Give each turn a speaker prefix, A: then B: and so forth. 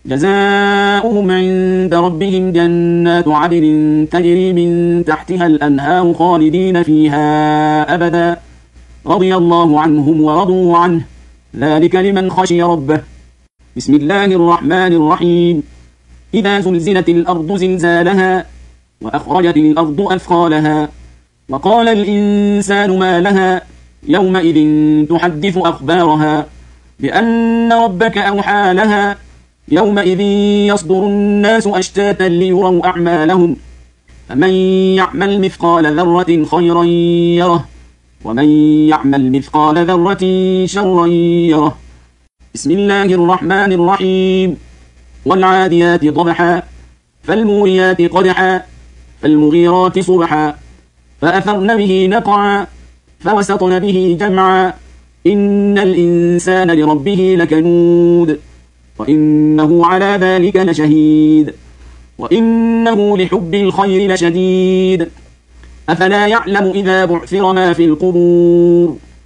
A: جزاؤهم عند ربهم جنات عدن تجري من تحتها الأنهار خالدين فيها أبدا رضي الله عنهم ورضوا عنه ذلك لمن خشي ربه. بسم الله الرحمن الرحيم. إذا زلزلت الأرض زلزالها وأخرجت الأرض أثقالها وقال الإنسان ما لها يومئذ تحدث أخبارها بأن ربك أوحى لها يومئذ يصدر الناس أشتاتا ليروا أعمالهم فمن يعمل مثقال ذرة خيرا يره ومن يعمل مثقال ذرة شرا يره. بسم الله الرحمن الرحيم. والعاديات ضبحا فالموريات قدحا فالمغيرات صبحا فأثرن به نقعا فوسطن به جمعا إن الإنسان لربه لكنود وإنه على ذلك لشهيد وإنه لحب الخير لشديد أفلا يعلم إذا بعثر ما في القبور